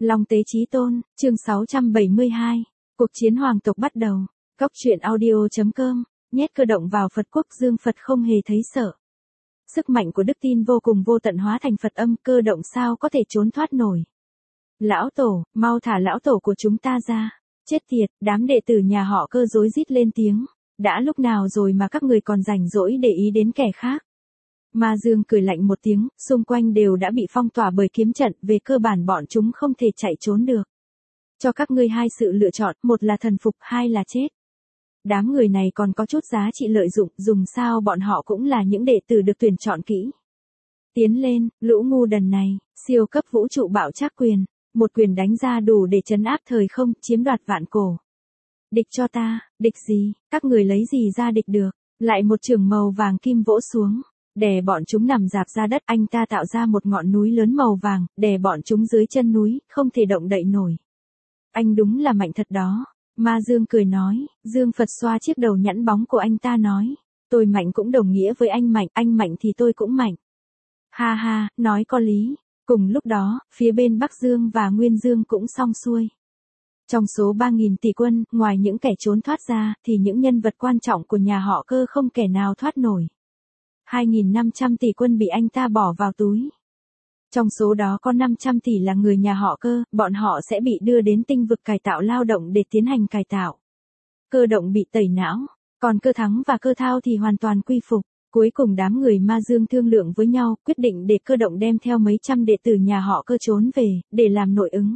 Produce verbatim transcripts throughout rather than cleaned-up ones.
Long Tế Chí Tôn, chương sáu trăm bảy mươi hai. Cuộc chiến hoàng tộc bắt đầu. Cóc truyện audio.com, nhét cơ động vào Phật quốc dương Phật không hề thấy sợ. Sức mạnh của đức tin vô cùng vô tận hóa thành Phật âm, cơ động sao có thể trốn thoát nổi. Lão tổ, mau thả lão tổ của chúng ta ra. Chết tiệt, đám đệ tử nhà họ Cơ rối rít lên tiếng. Đã lúc nào rồi mà các người còn rảnh rỗi để ý đến kẻ khác. Ma Dương cười lạnh một tiếng, xung quanh đều đã bị phong tỏa bởi kiếm trận, về cơ bản bọn chúng không thể chạy trốn được. Cho các ngươi hai sự lựa chọn, một là thần phục, hai là chết. Đám người này còn có chút giá trị lợi dụng, dùng sao bọn họ cũng là những đệ tử được tuyển chọn kỹ. Tiến lên, lũ ngu đần này, siêu cấp vũ trụ bạo trác quyền, một quyền đánh ra đủ để trấn áp thời không, chiếm đoạt vạn cổ. Địch cho ta, địch gì, các người lấy gì ra địch được, lại một chưởng màu vàng kim vỗ xuống. Đè bọn chúng nằm rạp ra đất, anh ta tạo ra một ngọn núi lớn màu vàng, đè bọn chúng dưới chân núi, không thể động đậy nổi. Anh đúng là mạnh thật đó. Ma Dương cười nói, Dương Phật xoa chiếc đầu nhẵn bóng của anh ta nói, tôi mạnh cũng đồng nghĩa với anh mạnh, anh mạnh thì tôi cũng mạnh. Ha ha, nói có lý. Cùng lúc đó, phía bên Bắc Dương và Nguyên Dương cũng xong xuôi. Trong số ba nghìn tỷ quân, ngoài những kẻ trốn thoát ra, thì những nhân vật quan trọng của nhà họ Cơ không kẻ nào thoát nổi. hai nghìn năm trăm tỷ quân bị anh ta bỏ vào túi. Trong số đó có năm trăm tỷ là người nhà họ Cơ, bọn họ sẽ bị đưa đến tinh vực cải tạo lao động để tiến hành cải tạo. Cơ động bị tẩy não, còn Cơ Thắng và Cơ Thao thì hoàn toàn quy phục. Cuối cùng đám người Ma Dương thương lượng với nhau, quyết định để Cơ động đem theo mấy trăm đệ tử nhà họ Cơ trốn về, để làm nội ứng.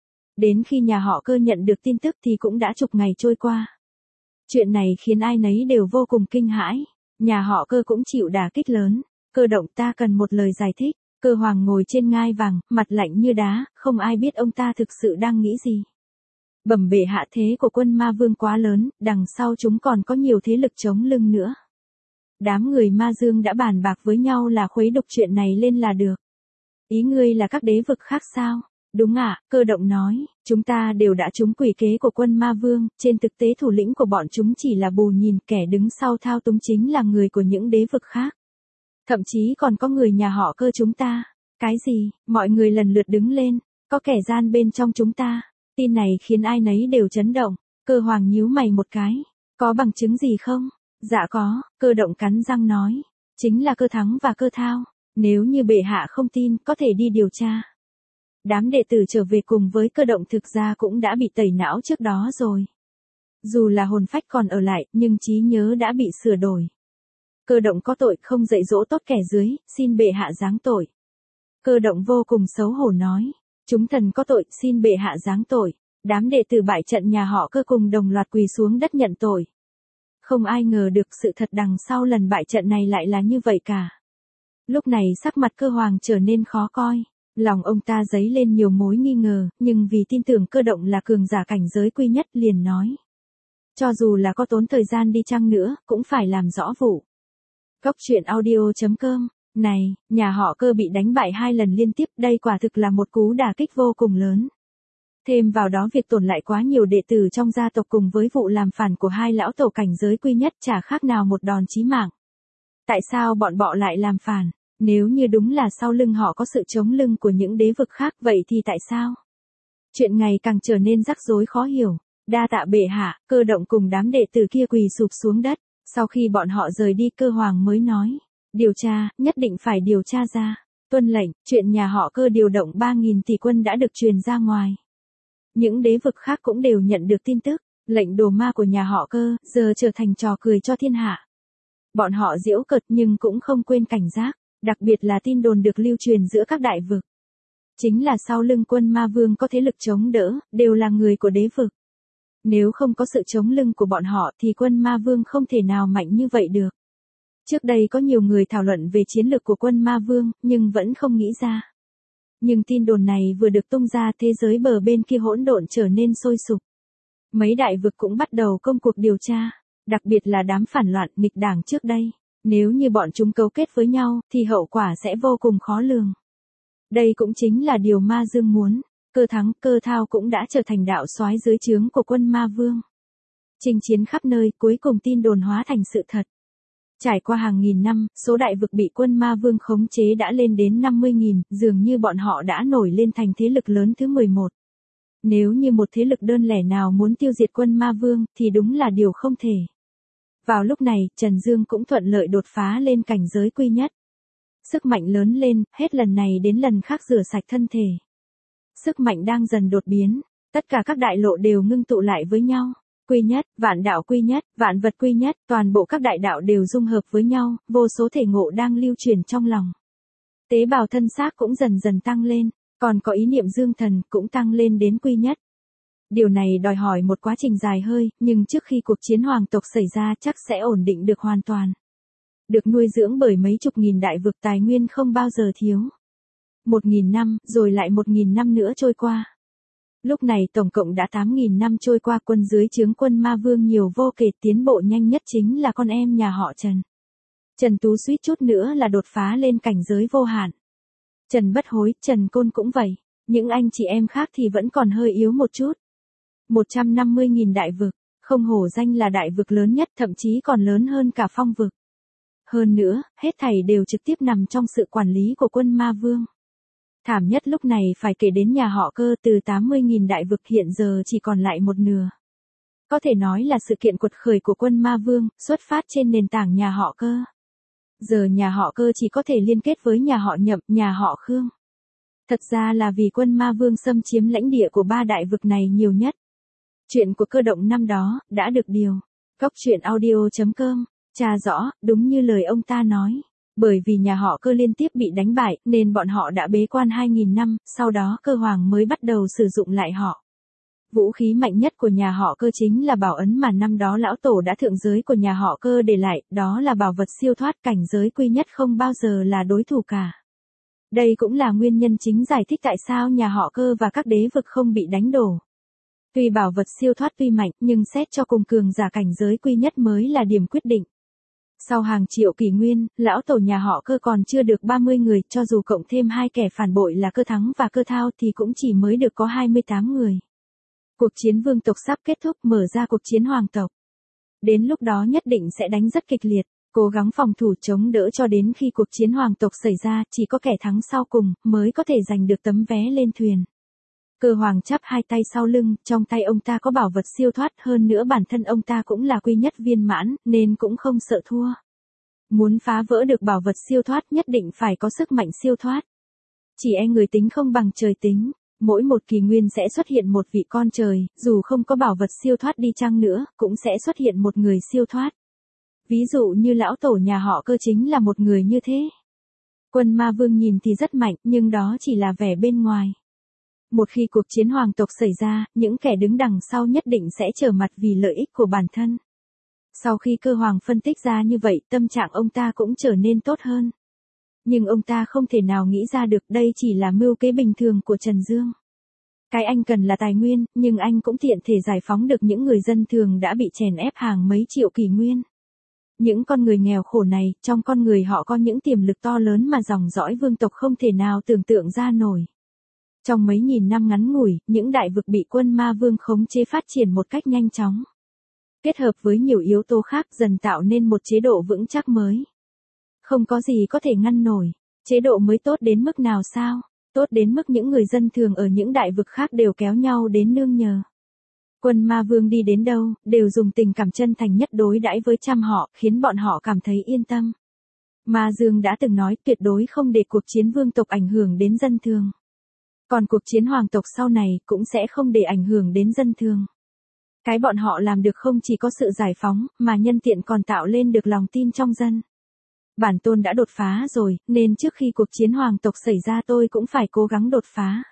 Đến khi nhà họ Cơ nhận được tin tức thì cũng đã chục ngày trôi qua. Chuyện này khiến ai nấy đều vô cùng kinh hãi. Nhà họ Cơ cũng chịu đả kích lớn. Cơ động, ta cần một lời giải thích. Cơ Hoàng ngồi trên ngai vàng, mặt lạnh như đá, không ai biết ông ta thực sự đang nghĩ gì. Bẩm bệ hạ, thế của quân Ma Vương quá lớn, đằng sau chúng còn có nhiều thế lực chống lưng nữa. Đám người Ma Dương đã bàn bạc với nhau là khuấy đục chuyện này lên là được. Ý ngươi là các đế vực khác sao? Đúng ạ, Cơ động nói, chúng ta đều đã trúng quỷ kế của quân Ma Vương, trên thực tế thủ lĩnh của bọn chúng chỉ là bù nhìn, kẻ đứng sau thao túng chính là người của những đế vực khác. Thậm chí còn có người nhà họ Cơ chúng ta. Cái gì? Mọi người lần lượt đứng lên, có kẻ gian bên trong chúng ta. Tin này khiến ai nấy đều chấn động. Cơ Hoàng nhíu mày một cái. Có bằng chứng gì không? Dạ có, Cơ động cắn răng nói. Chính là Cơ Thắng và Cơ Thao. Nếu như bệ hạ không tin, có thể đi điều tra. Đám đệ tử trở về cùng với Cơ động thực ra cũng đã bị tẩy não trước đó rồi. Dù là hồn phách còn ở lại, nhưng trí nhớ đã bị sửa đổi. Cơ động có tội không dạy dỗ tốt kẻ dưới, xin bệ hạ giáng tội. Cơ động vô cùng xấu hổ nói. Chúng thần có tội, xin bệ hạ giáng tội. Đám đệ tử bại trận nhà họ Cơ cùng đồng loạt quỳ xuống đất nhận tội. Không ai ngờ được sự thật đằng sau lần bại trận này lại là như vậy cả. Lúc này sắc mặt Cơ Hoàng trở nên khó coi. Lòng ông ta dấy lên nhiều mối nghi ngờ, nhưng vì tin tưởng Cơ động là cường giả cảnh giới quy nhất liền nói. Cho dù là có tốn thời gian đi chăng nữa, cũng phải làm rõ vụ. Cóc truyện audio.com, này, nhà họ Cơ bị đánh bại hai lần liên tiếp, đây quả thực là một cú đả kích vô cùng lớn. Thêm vào đó việc tổn lại quá nhiều đệ tử trong gia tộc cùng với vụ làm phản của hai lão tổ cảnh giới quy nhất chả khác nào một đòn chí mạng. Tại sao bọn bọ lại làm phản? Nếu như đúng là sau lưng họ có sự chống lưng của những đế vực khác, vậy thì tại sao? Chuyện ngày càng trở nên rắc rối khó hiểu. Đa tạ bệ hạ, Cơ động cùng đám đệ tử kia quỳ sụp xuống đất. Sau khi bọn họ rời đi, Cơ Hoàng mới nói. Điều tra, nhất định phải điều tra ra. Tuân lệnh, chuyện nhà họ Cơ điều động ba nghìn tỷ quân đã được truyền ra ngoài. Những đế vực khác cũng đều nhận được tin tức. Lệnh đồ ma của nhà họ Cơ, giờ trở thành trò cười cho thiên hạ. Bọn họ giễu cợt nhưng cũng không quên cảnh giác. Đặc biệt là tin đồn được lưu truyền giữa các đại vực. Chính là sau lưng quân Ma Vương có thế lực chống đỡ, đều là người của đế vực. Nếu không có sự chống lưng của bọn họ thì quân Ma Vương không thể nào mạnh như vậy được. Trước đây có nhiều người thảo luận về chiến lược của quân Ma Vương, nhưng vẫn không nghĩ ra. Nhưng tin đồn này vừa được tung ra, thế giới bờ bên kia hỗn độn trở nên sôi sục. Mấy đại vực cũng bắt đầu công cuộc điều tra, đặc biệt là đám phản loạn nghịch đảng trước đây. Nếu như bọn chúng cấu kết với nhau, thì hậu quả sẽ vô cùng khó lường. Đây cũng chính là điều Ma Dương muốn. Cơ Thắng, Cơ Thao cũng đã trở thành đạo soái dưới trướng của quân Ma Vương. Chinh chiến khắp nơi, cuối cùng tin đồn hóa thành sự thật. Trải qua hàng nghìn năm, số đại vực bị quân ma vương khống chế đã lên đến năm mươi nghìn, dường như bọn họ đã nổi lên thành thế lực lớn thứ mười một. Nếu như một thế lực đơn lẻ nào muốn tiêu diệt quân ma vương, thì đúng là điều không thể. Vào lúc này, Trần Dương cũng thuận lợi đột phá lên cảnh giới quy nhất. Sức mạnh lớn lên, hết lần này đến lần khác rửa sạch thân thể. Sức mạnh đang dần đột biến, tất cả các đại lộ đều ngưng tụ lại với nhau. Quy nhất, vạn đạo quy nhất, vạn vật quy nhất, toàn bộ các đại đạo đều dung hợp với nhau, vô số thể ngộ đang lưu truyền trong lòng. Tế bào thân xác cũng dần dần tăng lên, còn có ý niệm dương thần cũng tăng lên đến quy nhất. Điều này đòi hỏi một quá trình dài hơi, nhưng trước khi cuộc chiến hoàng tộc xảy ra chắc sẽ ổn định được hoàn toàn. Được nuôi dưỡng bởi mấy chục nghìn đại vực, tài nguyên không bao giờ thiếu. Một nghìn năm, rồi lại một nghìn năm nữa trôi qua. Lúc này tổng cộng đã tám nghìn năm trôi qua, quân dưới trướng quân ma vương nhiều vô kể, tiến bộ nhanh nhất chính là con em nhà họ Trần. Trần Tú suýt chút nữa là đột phá lên cảnh giới vô hạn. Trần Bất Hối, Trần Côn cũng vậy, những anh chị em khác thì vẫn còn hơi yếu một chút. một trăm năm mươi nghìn đại vực, không hổ danh là đại vực lớn nhất, thậm chí còn lớn hơn cả phong vực. Hơn nữa, hết thảy đều trực tiếp nằm trong sự quản lý của quân ma vương. Thảm nhất lúc này phải kể đến nhà họ Cơ, từ tám mươi nghìn đại vực hiện giờ chỉ còn lại một nửa. Có thể nói là sự kiện quật khởi của quân ma vương, xuất phát trên nền tảng nhà họ Cơ. Giờ nhà họ Cơ chỉ có thể liên kết với nhà họ Nhậm, nhà họ Khương. Thật ra là vì quân ma vương xâm chiếm lãnh địa của ba đại vực này nhiều nhất. Chuyện của Cơ Động năm đó, đã được điều. Cóc truyện audio chấm com, tra rõ, đúng như lời ông ta nói. Bởi vì nhà họ Cơ liên tiếp bị đánh bại, nên bọn họ đã bế quan hai nghìn năm, sau đó Cơ Hoàng mới bắt đầu sử dụng lại họ. Vũ khí mạnh nhất của nhà họ Cơ chính là bảo ấn mà năm đó lão tổ đã thượng giới của nhà họ Cơ để lại, đó là bảo vật siêu thoát, cảnh giới quy nhất không bao giờ là đối thủ cả. Đây cũng là nguyên nhân chính giải thích tại sao nhà họ Cơ và các đế vực không bị đánh đổ. Tuy bảo vật siêu thoát tuy mạnh, nhưng xét cho cùng cường giả cảnh giới quy nhất mới là điểm quyết định. Sau hàng triệu kỷ nguyên, lão tổ nhà họ Cơ còn chưa được ba mươi người, cho dù cộng thêm hai kẻ phản bội là Cơ Thắng và Cơ Thao thì cũng chỉ mới được có hai mươi tám người. Cuộc chiến vương tộc sắp kết thúc, mở ra cuộc chiến hoàng tộc. Đến lúc đó nhất định sẽ đánh rất kịch liệt, cố gắng phòng thủ chống đỡ cho đến khi cuộc chiến hoàng tộc xảy ra, chỉ có kẻ thắng sau cùng mới có thể giành được tấm vé lên thuyền. Cơ Hoàng chắp hai tay sau lưng, trong tay ông ta có bảo vật siêu thoát, hơn nữa bản thân ông ta cũng là quy nhất viên mãn, nên cũng không sợ thua. Muốn phá vỡ được bảo vật siêu thoát nhất định phải có sức mạnh siêu thoát. Chỉ e người tính không bằng trời tính, mỗi một kỷ nguyên sẽ xuất hiện một vị con trời, dù không có bảo vật siêu thoát đi chăng nữa, cũng sẽ xuất hiện một người siêu thoát. Ví dụ như lão tổ nhà họ Cơ chính là một người như thế. Quân ma vương nhìn thì rất mạnh, nhưng đó chỉ là vẻ bên ngoài. Một khi cuộc chiến hoàng tộc xảy ra, những kẻ đứng đằng sau nhất định sẽ trở mặt vì lợi ích của bản thân. Sau khi Cơ Hoàng phân tích ra như vậy, tâm trạng ông ta cũng trở nên tốt hơn. Nhưng ông ta không thể nào nghĩ ra được đây chỉ là mưu kế bình thường của Trần Dương. Cái anh cần là tài nguyên, nhưng anh cũng tiện thể giải phóng được những người dân thường đã bị chèn ép hàng mấy triệu kỷ nguyên. Những con người nghèo khổ này, trong con người họ có những tiềm lực to lớn mà dòng dõi vương tộc không thể nào tưởng tượng ra nổi. Trong mấy nghìn năm ngắn ngủi, những đại vực bị quân ma vương khống chế phát triển một cách nhanh chóng. Kết hợp với nhiều yếu tố khác dần tạo nên một chế độ vững chắc mới. Không có gì có thể ngăn nổi. Chế độ mới tốt đến mức nào sao? Tốt đến mức những người dân thường ở những đại vực khác đều kéo nhau đến nương nhờ. Quân ma vương đi đến đâu, đều dùng tình cảm chân thành nhất đối đãi với trăm họ, khiến bọn họ cảm thấy yên tâm. Ma Dương đã từng nói tuyệt đối không để cuộc chiến vương tộc ảnh hưởng đến dân thường. Còn cuộc chiến hoàng tộc sau này cũng sẽ không để ảnh hưởng đến dân thường. Cái bọn họ làm được không chỉ có sự giải phóng, mà nhân tiện còn tạo lên được lòng tin trong dân. Bản tôn đã đột phá rồi, nên trước khi cuộc chiến hoàng tộc xảy ra tôi cũng phải cố gắng đột phá.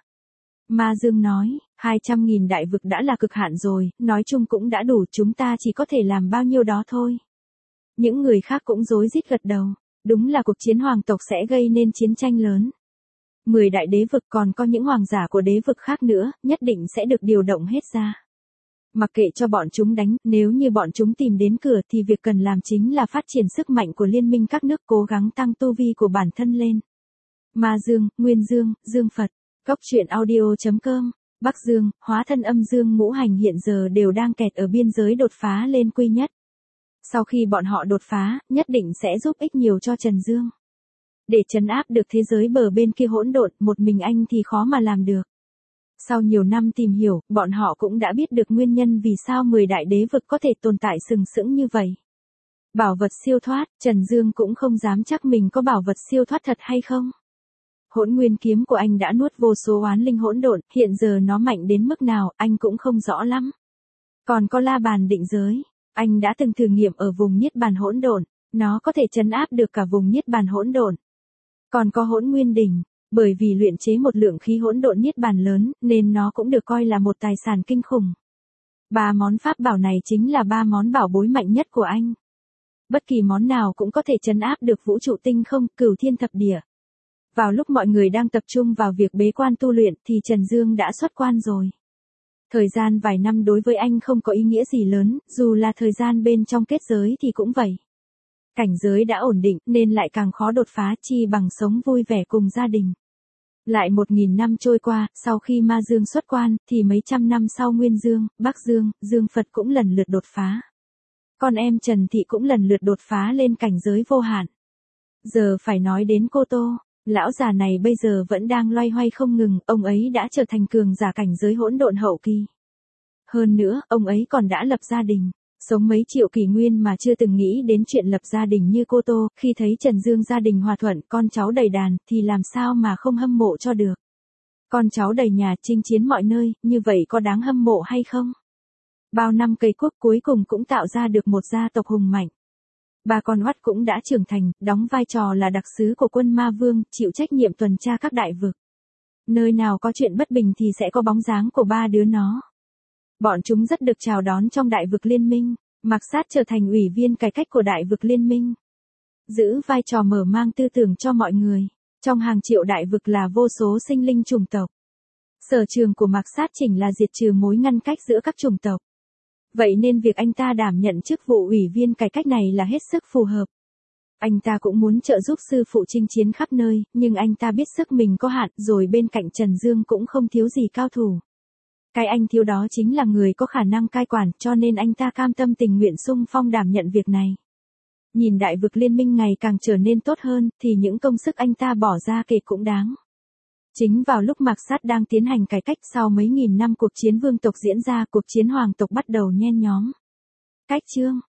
Ma Dương nói, hai trăm nghìn đại vực đã là cực hạn rồi, nói chung cũng đã đủ, chúng ta chỉ có thể làm bao nhiêu đó thôi. Những người khác cũng rối rít gật đầu, đúng là cuộc chiến hoàng tộc sẽ gây nên chiến tranh lớn. Mười đại đế vực còn có những hoàng giả của đế vực khác nữa, nhất định sẽ được điều động hết ra. Mặc kệ cho bọn chúng đánh, nếu như bọn chúng tìm đến cửa thì việc cần làm chính là phát triển sức mạnh của liên minh các nước, cố gắng tăng tu vi của bản thân lên. Ma Dương, Nguyên Dương, Dương Phật, Cóc truyện audio chấm com, Bắc Dương, hóa thân âm dương ngũ hành hiện giờ đều đang kẹt ở biên giới đột phá lên quy nhất. Sau khi bọn họ đột phá, nhất định sẽ giúp ích nhiều cho Trần Dương. Để trấn áp được thế giới bờ bên kia hỗn độn, một mình anh thì khó mà làm được. Sau nhiều năm tìm hiểu, bọn họ cũng đã biết được nguyên nhân vì sao mười đại đế vực có thể tồn tại sừng sững như vậy. Bảo vật siêu thoát, Trần Dương cũng không dám chắc mình có bảo vật siêu thoát thật hay không. Hỗn nguyên kiếm của anh đã nuốt vô số oán linh hỗn độn, hiện giờ nó mạnh đến mức nào, anh cũng không rõ lắm. Còn có la bàn định giới, anh đã từng thử nghiệm ở vùng niết bàn hỗn độn, nó có thể trấn áp được cả vùng niết bàn hỗn độn. Còn có hỗn nguyên đỉnh, bởi vì luyện chế một lượng khí hỗn độn niết bàn lớn, nên nó cũng được coi là một tài sản kinh khủng. Ba món pháp bảo này chính là ba món bảo bối mạnh nhất của anh. Bất kỳ món nào cũng có thể trấn áp được vũ trụ tinh không, cửu thiên thập địa. Vào lúc mọi người đang tập trung vào việc bế quan tu luyện thì Trần Dương đã xuất quan rồi. Thời gian vài năm đối với anh không có ý nghĩa gì lớn, dù là thời gian bên trong kết giới thì cũng vậy. Cảnh giới đã ổn định nên lại càng khó đột phá, chi bằng sống vui vẻ cùng gia đình. Lại một nghìn năm trôi qua, sau khi Ma Dương xuất quan, thì mấy trăm năm sau Nguyên Dương, Bắc Dương, Dương Phật cũng lần lượt đột phá. Con em Trần Thị cũng lần lượt đột phá lên cảnh giới vô hạn. Giờ phải nói đến Cô Tô, lão già này bây giờ vẫn đang loay hoay không ngừng, ông ấy đã trở thành cường giả cảnh giới hỗn độn hậu kỳ. Hơn nữa, ông ấy còn đã lập gia đình. Sống mấy triệu kỷ nguyên mà chưa từng nghĩ đến chuyện lập gia đình như Cô Tô, khi thấy Trần Dương gia đình hòa thuận, con cháu đầy đàn, thì làm sao mà không hâm mộ cho được. Con cháu đầy nhà, chinh chiến mọi nơi, như vậy có đáng hâm mộ hay không? Bao năm cây quốc cuối cùng cũng tạo ra được một gia tộc hùng mạnh. Ba con oắt cũng đã trưởng thành, đóng vai trò là đặc sứ của quân Ma Vương, chịu trách nhiệm tuần tra các đại vực. Nơi nào có chuyện bất bình thì sẽ có bóng dáng của ba đứa nó. Bọn chúng rất được chào đón trong đại vực liên minh, Mạc Sát trở thành ủy viên cải cách của đại vực liên minh. Giữ vai trò mở mang tư tưởng cho mọi người, trong hàng triệu đại vực là vô số sinh linh chủng tộc. Sở trường của Mạc Sát chỉnh là diệt trừ mối ngăn cách giữa các chủng tộc. Vậy nên việc anh ta đảm nhận chức vụ ủy viên cải cách này là hết sức phù hợp. Anh ta cũng muốn trợ giúp sư phụ chinh chiến khắp nơi, nhưng anh ta biết sức mình có hạn, rồi bên cạnh Trần Dương cũng không thiếu gì cao thủ. Cái anh thiếu đó chính là người có khả năng cai quản, cho nên anh ta cam tâm tình nguyện xung phong đảm nhận việc này. Nhìn đại vực liên minh ngày càng trở nên tốt hơn, thì những công sức anh ta bỏ ra kể cũng đáng. Chính vào lúc Mạc Sát đang tiến hành cải cách, sau mấy nghìn năm cuộc chiến vương tộc diễn ra, cuộc chiến hoàng tộc bắt đầu nhen nhóm. Cách chương